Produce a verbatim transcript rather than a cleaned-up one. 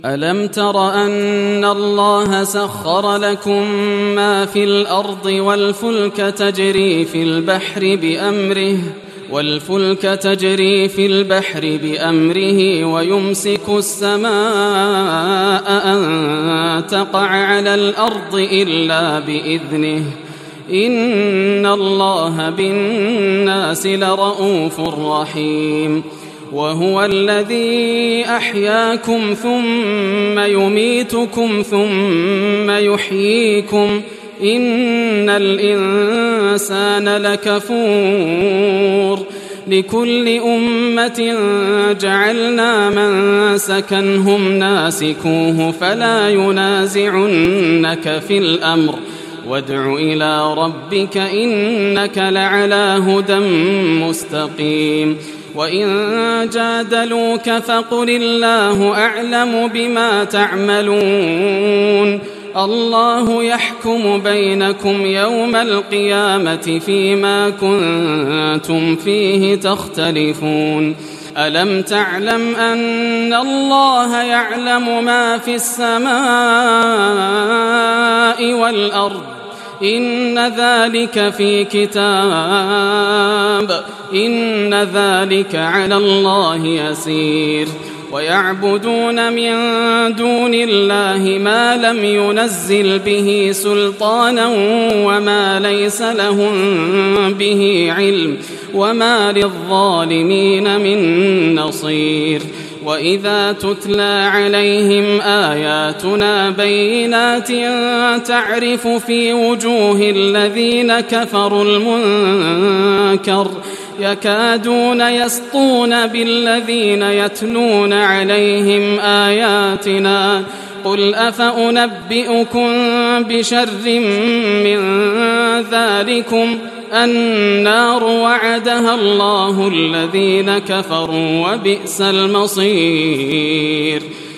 ألم تر أن الله سخر لكم ما في الأرض والفلك تجري في البحر بأمره والفلك تجري في البحر بأمره ويمسك السماء أن تقع على الأرض إلا بإذنه إن الله بالناس لرءوف رحيم وهو الذي أحياكم ثم يميتكم ثم يحييكم إن الإنسان لكفور لكل أمة جعلنا منسكا هم ناسكوه فلا ينازعنك في الأمر وادع إلى ربك إنك لعلى هدى مستقيم وإن جادلوك فقل الله أعلم بما تعملون الله يحكم بينكم يوم القيامة فيما كنتم فيه تختلفون ألم تعلم أن الله يعلم ما في السماء والأرض إن ذلك في كتاب إن ذلك على الله يسير ويعبدون من دون الله ما لم ينزل به سلطانا وما ليس لهم به علم وما للظالمين من نصير وإذا تتلى عليهم آياتنا بينات تعرف في وجوه الذين كفروا المنكر يكادون يسطون بالذين يتلون عليهم آياتنا قل أفأنبئكم بشر من ذلكم النار وعدها الله الذين كفروا وبئس المصير